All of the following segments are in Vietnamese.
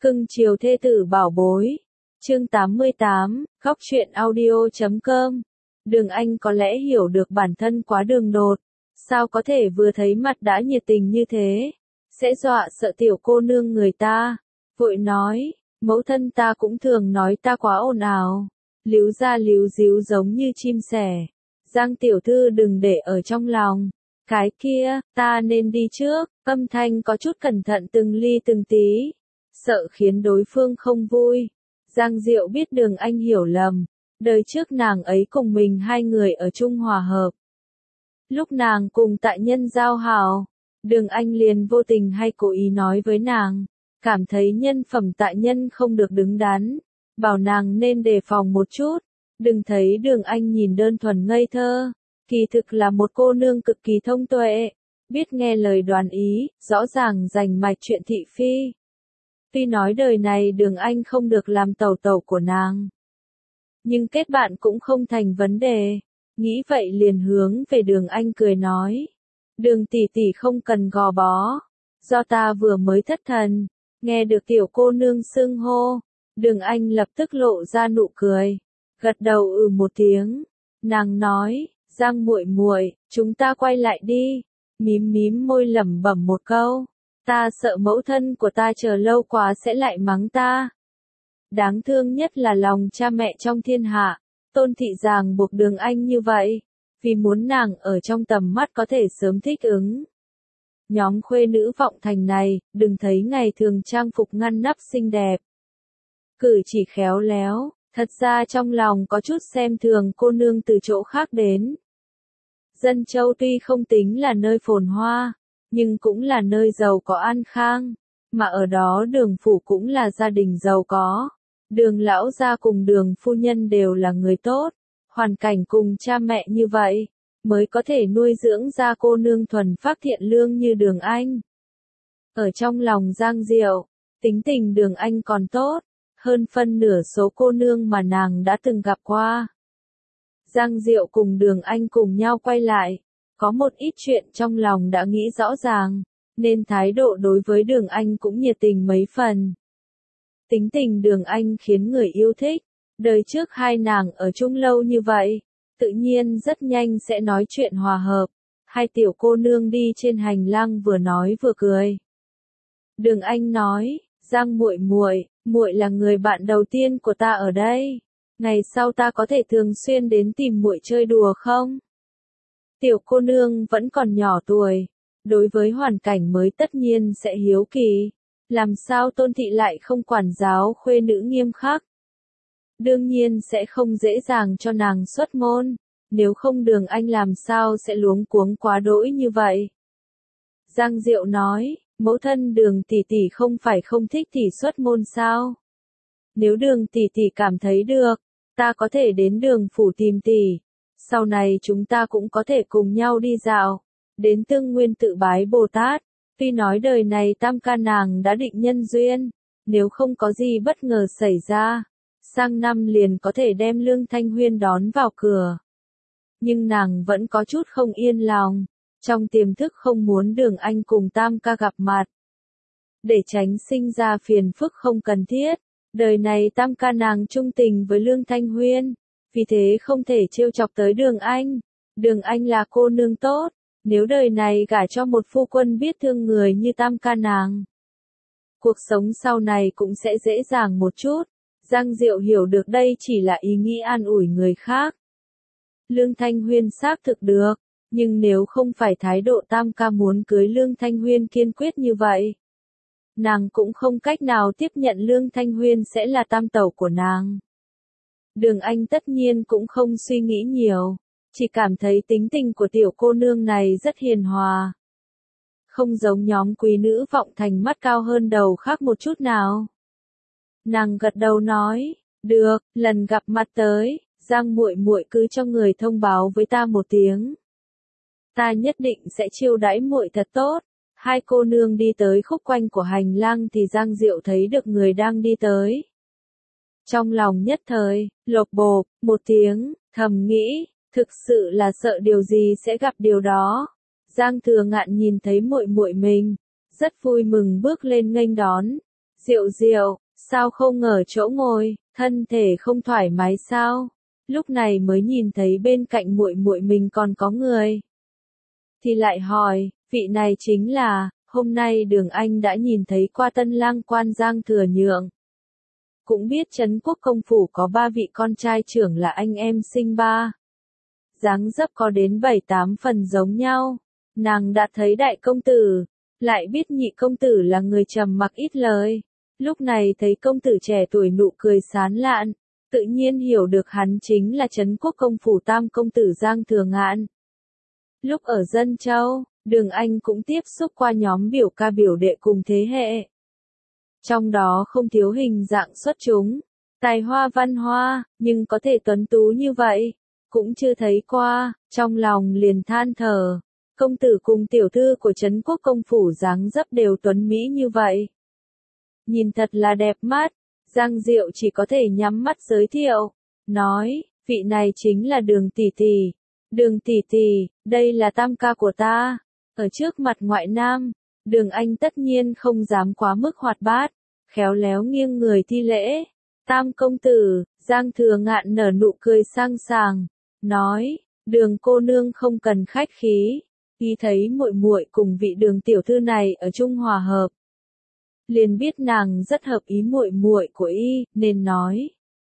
Cưng chiều thê tử bảo bối. Chương 88, khóc chuyện audio.com. Đường Anh có lẽ hiểu được bản thân quá đường đột. Sao có thể vừa thấy mặt đã nhiệt tình như thế? Sẽ dọa sợ tiểu cô nương người ta. Vội nói, mẫu thân ta cũng thường nói ta quá ồn ào. Líu ra líu díu giống như chim sẻ. Giang tiểu thư đừng để ở trong lòng. Cái kia, ta nên đi trước. Âm thanh có chút cẩn thận từng ly từng tí. Sợ khiến đối phương không vui. Giang Diệu biết Đường Anh hiểu lầm. Đời trước nàng ấy cùng mình hai người ở chung hòa hợp. Lúc nàng cùng tại nhân giao hảo, Đường Anh liền vô tình hay cố ý nói với nàng, cảm thấy nhân phẩm tại nhân không được đứng đắn, bảo nàng nên đề phòng một chút, đừng thấy Đường Anh nhìn đơn thuần ngây thơ, kỳ thực là một cô nương cực kỳ thông tuệ, biết nghe lời đoán ý, rõ ràng rành mạch chuyện thị phi. Tuy nói đời này Đường Anh không được làm tẩu tẩu của nàng, nhưng kết bạn cũng không thành vấn đề. Nghĩ vậy liền hướng về Đường Anh cười nói. Đường tỷ tỷ không cần gò bó. Do ta vừa mới thất thần. Nghe được tiểu cô nương xưng hô. Đường Anh lập tức lộ ra nụ cười. Gật đầu một tiếng. Nàng nói, Giang muội muội, chúng ta quay lại đi. Mím mím môi lẩm bẩm một câu. Ta sợ mẫu thân của ta chờ lâu quá sẽ lại mắng ta. Đáng thương nhất là lòng cha mẹ trong thiên hạ. Tôn thị ràng buộc Đường Anh như vậy, vì muốn nàng ở trong tầm mắt có thể sớm thích ứng. Nhóm khuê nữ vọng thành này, đừng thấy ngày thường trang phục ngăn nắp xinh đẹp. Cử chỉ khéo léo, thật ra trong lòng có chút xem thường cô nương từ chỗ khác đến. Dân Châu tuy không tính là nơi phồn hoa, nhưng cũng là nơi giàu có an khang, mà ở đó Đường phủ cũng là gia đình giàu có. Đường lão gia cùng Đường phu nhân đều là người tốt, hoàn cảnh cùng cha mẹ như vậy, mới có thể nuôi dưỡng ra cô nương thuần phác thiện lương như Đường Anh. Ở trong lòng Giang Diệu, tính tình Đường Anh còn tốt, hơn phân nửa số cô nương mà nàng đã từng gặp qua. Giang Diệu cùng Đường Anh cùng nhau quay lại, có một ít chuyện trong lòng đã nghĩ rõ ràng, nên thái độ đối với Đường Anh cũng nhiệt tình mấy phần. Tính tình Đường Anh khiến người yêu thích, đời trước hai nàng ở chung lâu như vậy, tự nhiên rất nhanh sẽ nói chuyện hòa hợp. Hai tiểu cô nương đi trên hành lang vừa nói vừa cười. Đường Anh nói, Giang muội muội, muội là người bạn đầu tiên của ta ở đây, ngày sau ta có thể thường xuyên đến tìm muội chơi đùa không? Tiểu cô nương vẫn còn nhỏ tuổi, đối với hoàn cảnh mới tất nhiên sẽ hiếu kỳ. Làm sao Tôn thị lại không quản giáo khuê nữ nghiêm khắc? Đương nhiên sẽ không dễ dàng cho nàng xuất môn, nếu không Đường Anh làm sao sẽ luống cuống quá đỗi như vậy? Giang Diệu nói, mẫu thân Đường tỷ tỷ không phải không thích tỷ xuất môn sao? Nếu Đường tỷ tỷ cảm thấy được, ta có thể đến Đường phủ tìm tỷ, sau này chúng ta cũng có thể cùng nhau đi dạo, đến Tương Nguyên tự bái Bồ Tát. Tuy nói đời này tam ca nàng đã định nhân duyên, nếu không có gì bất ngờ xảy ra, sang năm liền có thể đem Lương Thanh Huyên đón vào cửa. Nhưng nàng vẫn có chút không yên lòng, trong tiềm thức không muốn Đường Anh cùng tam ca gặp mặt. Để tránh sinh ra phiền phức không cần thiết, đời này tam ca nàng trung tình với Lương Thanh Huyên, vì thế không thể trêu chọc tới Đường Anh. Đường Anh là cô nương tốt. Nếu đời này gả cho một phu quân biết thương người như tam ca nàng, cuộc sống sau này cũng sẽ dễ dàng một chút. Giang Diệu hiểu được đây chỉ là ý nghĩ an ủi người khác. Lương Thanh Huyên xác thực được, nhưng nếu không phải thái độ tam ca muốn cưới Lương Thanh Huyên kiên quyết như vậy, nàng cũng không cách nào tiếp nhận Lương Thanh Huyên sẽ là tam tẩu của nàng. Đường Anh tất nhiên cũng không suy nghĩ nhiều. Chỉ cảm thấy tính tình của tiểu cô nương này rất hiền hòa. Không giống nhóm quý nữ vọng thành mắt cao hơn đầu khác một chút nào. Nàng gật đầu nói, được, lần gặp mặt tới, Giang muội muội cứ cho người thông báo với ta một tiếng. Ta nhất định sẽ chiêu đãi muội thật tốt. Hai cô nương đi tới khúc quanh của hành lang thì Giang Diệu thấy được người đang đi tới. Trong lòng nhất thời, lộc bộp, một tiếng, thầm nghĩ. Thực sự là sợ điều gì sẽ gặp điều đó. Giang Thừa Ngạn nhìn thấy muội muội mình, rất vui mừng bước lên nghênh đón. Diệu Diệu, sao không ở chỗ ngồi, thân thể không thoải mái sao? Lúc này mới nhìn thấy bên cạnh muội muội mình còn có người. Thì lại hỏi, vị này chính là, hôm nay Đường Anh đã nhìn thấy qua tân lang quan Giang Thừa Nhượng. Cũng biết Trấn Quốc công phủ có 3 vị con trai trưởng là anh em sinh ba. Dáng dấp có đến 7-8 phần giống nhau. Nàng đã thấy đại công tử, lại biết nhị công tử là người trầm mặc ít lời. Lúc này thấy công tử trẻ tuổi nụ cười sán lạn, tự nhiên hiểu được hắn chính là Trấn Quốc công phủ tam công tử Giang Thừa Ngạn. Lúc ở Dân Châu, Đường Anh cũng tiếp xúc qua nhóm biểu ca biểu đệ cùng thế hệ. Trong đó không thiếu hình dạng xuất chúng, tài hoa văn hoa, nhưng có thể tuấn tú như vậy, cũng chưa thấy qua, trong lòng liền than thở. Công tử cùng tiểu thư của Trấn Quốc công phủ dáng dấp đều tuấn mỹ như vậy. Nhìn thật là đẹp mắt, Giang Diệu chỉ có thể nhắm mắt giới thiệu, nói, vị này chính là Đường tỷ tỷ. Đường tỷ tỷ, đây là tam ca của ta. Ở trước mặt ngoại nam, Đường Anh tất nhiên không dám quá mức hoạt bát, khéo léo nghiêng người thi lễ. Tam công tử, Giang Thừa Ngạn nở nụ cười sang sảng, nói, Đường cô nương không cần khách khí. Y thấy muội muội cùng vị Đường tiểu thư này ở chung hòa hợp, liền biết nàng rất hợp ý muội muội của y, nên nói.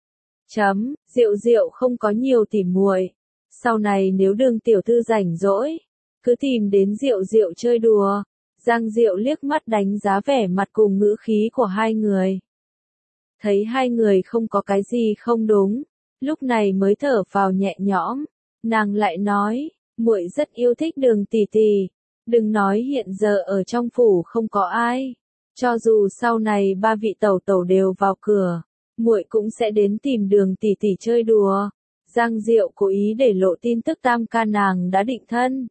Diệu Diệu không có nhiều tỉ muội. Sau này nếu Đường tiểu thư rảnh rỗi, cứ tìm đến Diệu Diệu chơi đùa. Giang Diệu liếc mắt đánh giá vẻ mặt cùng ngữ khí của hai người. Thấy hai người không có cái gì không đúng, lúc này mới thở phào nhẹ nhõm. Nàng lại nói, muội rất yêu thích Đường tỷ tỷ. Đừng nói hiện giờ ở trong phủ không có ai, cho dù sau này 3 vị tẩu tẩu đều vào cửa, muội cũng sẽ đến tìm Đường tỷ tỷ chơi đùa. Giang Diệu cố ý để lộ tin tức tam ca nàng đã định thân.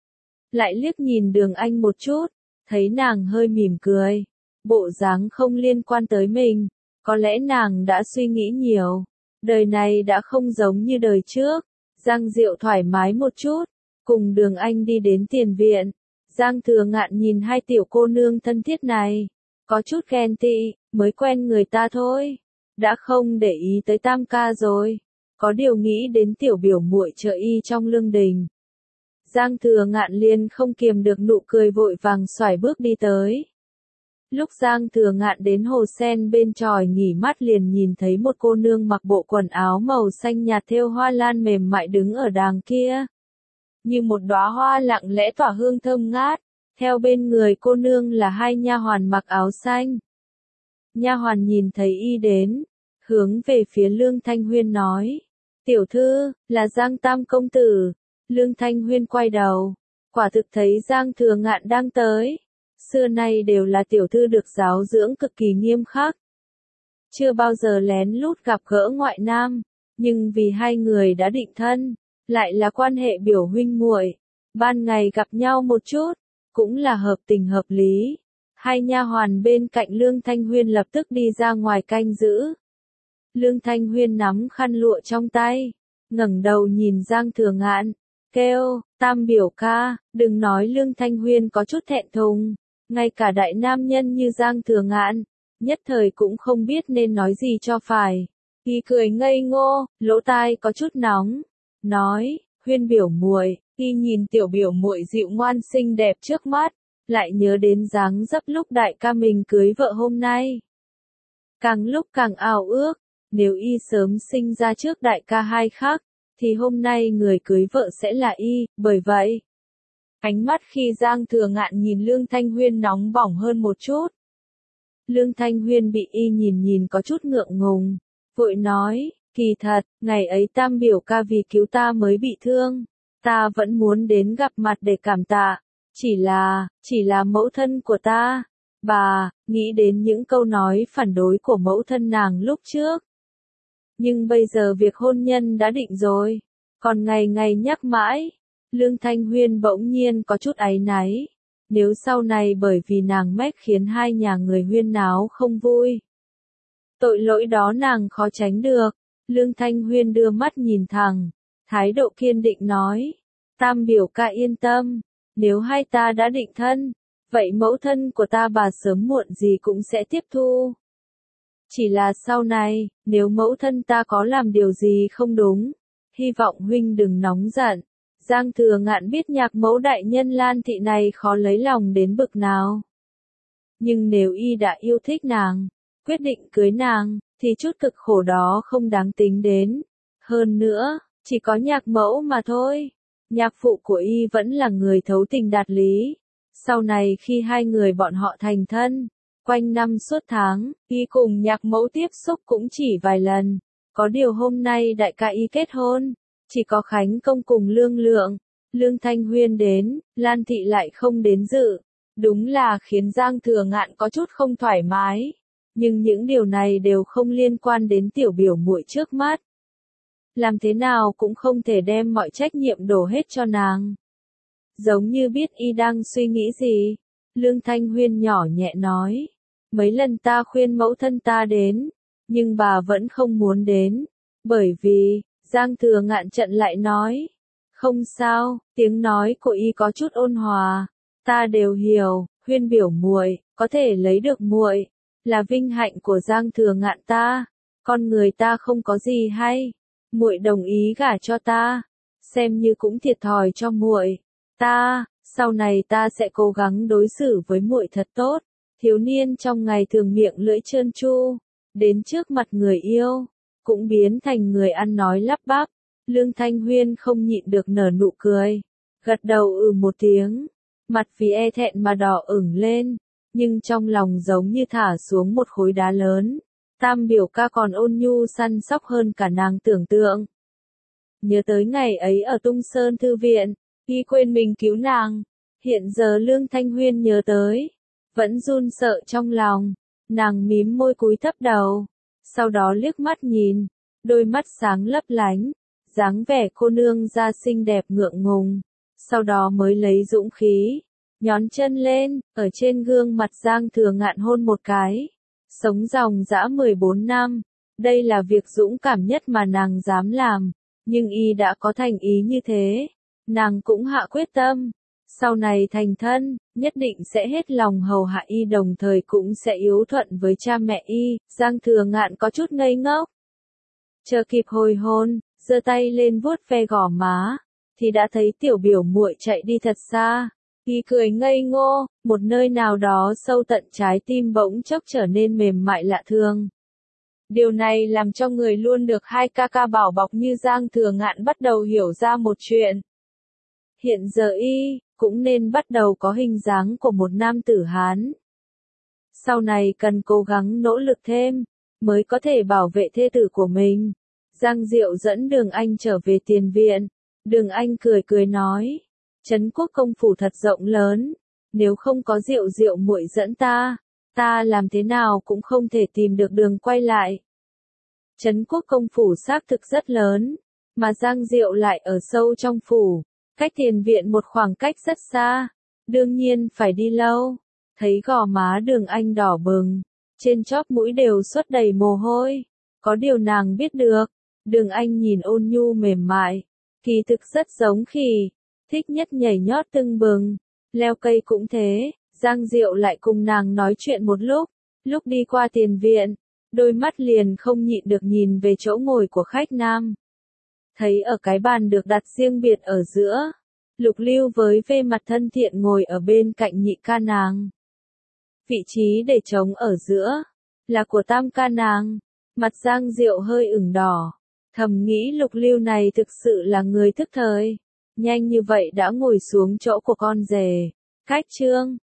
Lại liếc nhìn Đường Anh một chút, thấy nàng hơi mỉm cười, bộ dáng không liên quan tới mình, có lẽ nàng đã suy nghĩ nhiều, đời này đã không giống như đời trước. Giang Diệu thoải mái một chút, cùng Đường Anh đi đến tiền viện. Giang Thừa Ngạn nhìn hai tiểu cô nương thân thiết này, có chút ghen tị, mới quen người ta thôi, đã không để ý tới tam ca rồi, có điều nghĩ đến tiểu biểu muội trợ y trong lương đình. Giang Thừa Ngạn liền không kiềm được nụ cười vội vàng xoải bước đi tới. Lúc Giang Thừa Ngạn đến hồ sen bên chòi nghỉ mát liền nhìn thấy một cô nương mặc bộ quần áo màu xanh nhạt thêu hoa lan mềm mại đứng ở đàng kia. Như một đóa hoa lặng lẽ tỏa hương thơm ngát, theo bên người cô nương là hai nha hoàn mặc áo xanh. Nha hoàn nhìn thấy y đến, hướng về phía Lương Thanh Huyên nói, tiểu thư, là Giang tam công tử. Lương Thanh Huyên quay đầu, quả thực thấy Giang Thừa Ngạn đang tới. Xưa nay đều là tiểu thư được giáo dưỡng cực kỳ nghiêm khắc, chưa bao giờ lén lút gặp gỡ ngoại nam, nhưng vì hai người đã định thân, lại là quan hệ biểu huynh muội, ban ngày gặp nhau một chút, cũng là hợp tình hợp lý. Hai nha hoàn bên cạnh Lương Thanh Huyên lập tức đi ra ngoài canh giữ. Lương Thanh Huyên nắm khăn lụa trong tay, ngẩng đầu nhìn Giang Thừa Ngạn, kêu, tam biểu ca. Đừng nói Lương Thanh Huyên có chút thẹn thùng, ngay cả đại nam nhân như Giang Thừa Ngạn, nhất thời cũng không biết nên nói gì cho phải. Y cười ngây ngô, lỗ tai có chút nóng, nói, Huyên biểu muội. Y nhìn tiểu biểu muội dịu ngoan xinh đẹp trước mắt, lại nhớ đến dáng dấp lúc đại ca mình cưới vợ hôm nay. Càng lúc càng ảo ước, nếu y sớm sinh ra trước đại ca hai khắc, thì hôm nay người cưới vợ sẽ là y, bởi vậy. Ánh mắt khi Giang Thừa Ngạn nhìn Lương Thanh Huyên nóng bỏng hơn một chút. Lương Thanh Huyên bị y nhìn có chút ngượng ngùng, vội nói, kỳ thật, ngày ấy tam biểu ca vì cứu ta mới bị thương, ta vẫn muốn đến gặp mặt để cảm tạ, chỉ là mẫu thân của ta, bà, nghĩ đến những câu nói phản đối của mẫu thân nàng lúc trước. Nhưng bây giờ việc hôn nhân đã định rồi, còn ngày ngày nhắc mãi. Lương Thanh Huyên bỗng nhiên có chút áy náy, nếu sau này bởi vì nàng mách khiến hai nhà người huyên náo không vui, tội lỗi đó nàng khó tránh được. Lương Thanh Huyên đưa mắt nhìn thẳng, thái độ kiên định nói, tam biểu ca yên tâm, nếu hai ta đã định thân, vậy mẫu thân của ta bà sớm muộn gì cũng sẽ tiếp thu. Chỉ là sau này, nếu mẫu thân ta có làm điều gì không đúng, hy vọng huynh đừng nóng giận. Giang Thừa Ngạn biết nhạc mẫu đại nhân Lan Thị này khó lấy lòng đến bực nào. Nhưng nếu y đã yêu thích nàng, quyết định cưới nàng, thì chút cực khổ đó không đáng tính đến. Hơn nữa, chỉ có nhạc mẫu mà thôi. Nhạc phụ của y vẫn là người thấu tình đạt lý. Sau này khi hai người bọn họ thành thân, quanh năm suốt tháng, y cùng nhạc mẫu tiếp xúc cũng chỉ vài lần. Có điều hôm nay đại ca y kết hôn, chỉ có Khánh Công cùng Lương Lượng, Lương Thanh Huyên đến, Lan Thị lại không đến dự. Đúng là khiến Giang Thừa Ngạn có chút không thoải mái. Nhưng những điều này đều không liên quan đến tiểu biểu muội trước mắt. Làm thế nào cũng không thể đem mọi trách nhiệm đổ hết cho nàng. Giống như biết y đang suy nghĩ gì, Lương Thanh Huyên nhỏ nhẹ nói. Mấy lần ta khuyên mẫu thân ta đến, nhưng bà vẫn không muốn đến. Bởi vì, Giang Thừa Ngạn trận lại nói. Không sao, tiếng nói của y có chút ôn hòa. Ta đều hiểu, Huyên biểu muội, có thể lấy được muội, là vinh hạnh của Giang Thừa Ngạn ta. Con người ta không có gì hay. Muội đồng ý gả cho ta, xem như cũng thiệt thòi cho muội. Ta, sau này ta sẽ cố gắng đối xử với muội thật tốt. Thiếu niên trong ngày thường miệng lưỡi trơn tru, đến trước mặt người yêu, cũng biến thành người ăn nói lắp bắp. Lương Thanh Huyên không nhịn được nở nụ cười, gật đầu một tiếng, mặt vì e thẹn mà đỏ ửng lên, nhưng trong lòng giống như thả xuống một khối đá lớn. Tam biểu ca còn ôn nhu săn sóc hơn cả nàng tưởng tượng. Nhớ tới ngày ấy ở Tung Sơn Thư Viện, y quên mình cứu nàng. Hiện giờ Lương Thanh Huyên nhớ tới, vẫn run sợ trong lòng. Nàng mím môi cúi thấp đầu, sau đó liếc mắt nhìn, đôi mắt sáng lấp lánh, dáng vẻ cô nương da xinh đẹp ngượng ngùng. Sau đó mới lấy dũng khí, nhón chân lên, ở trên gương mặt Giang Thừa Ngạn hôn một cái. Sống dòng dã 14 năm, đây là việc dũng cảm nhất mà nàng dám làm, nhưng y đã có thành ý như thế, nàng cũng hạ quyết tâm, sau này thành thân, nhất định sẽ hết lòng hầu hạ y đồng thời cũng sẽ hiếu thuận với cha mẹ y. Giang Thừa Ngạn có chút ngây ngốc, chờ kịp hồi hôn, giơ tay lên vuốt ve gò má, thì đã thấy tiểu biểu muội chạy đi thật xa. Y cười ngây ngô, một nơi nào đó sâu tận trái tim bỗng chốc trở nên mềm mại lạ thường. Điều này làm cho người luôn được hai ca ca bảo bọc như Giang Thừa Ngạn bắt đầu hiểu ra một chuyện. Hiện giờ y, cũng nên bắt đầu có hình dáng của một nam tử Hán. Sau này cần cố gắng nỗ lực thêm, mới có thể bảo vệ thê tử của mình. Giang Diệu dẫn Đường Anh trở về tiền viện. Đường Anh cười cười nói. Trấn Quốc công phủ thật rộng lớn, nếu không có Diệu Diệu muội dẫn ta làm thế nào cũng không thể tìm được đường quay lại. Trấn Quốc công phủ xác thực rất lớn, mà Giang Diệu lại ở sâu trong phủ, cách tiền viện một khoảng cách rất xa, đương nhiên phải đi lâu. Thấy gò má Đường Anh đỏ bừng, trên chóp mũi đều xuất đầy mồ hôi, có điều nàng biết được, Đường Anh nhìn ôn nhu mềm mại, kỳ thực rất giống khỉ. Thích nhất nhảy nhót tưng bừng, leo cây cũng thế. Giang Diệu lại cùng nàng nói chuyện một lúc đi qua tiền viện, đôi mắt liền không nhịn được nhìn về chỗ ngồi của khách nam. Thấy ở cái bàn được đặt riêng biệt ở giữa, Lục Lưu với vẻ mặt thân thiện ngồi ở bên cạnh nhị ca nàng. Vị trí để trống ở giữa, là của tam ca nàng. Mặt Giang Diệu hơi ửng đỏ, thầm nghĩ Lục Lưu này thực sự là người thức thời. Nhanh như vậy đã ngồi xuống chỗ của con rể. Khách trương,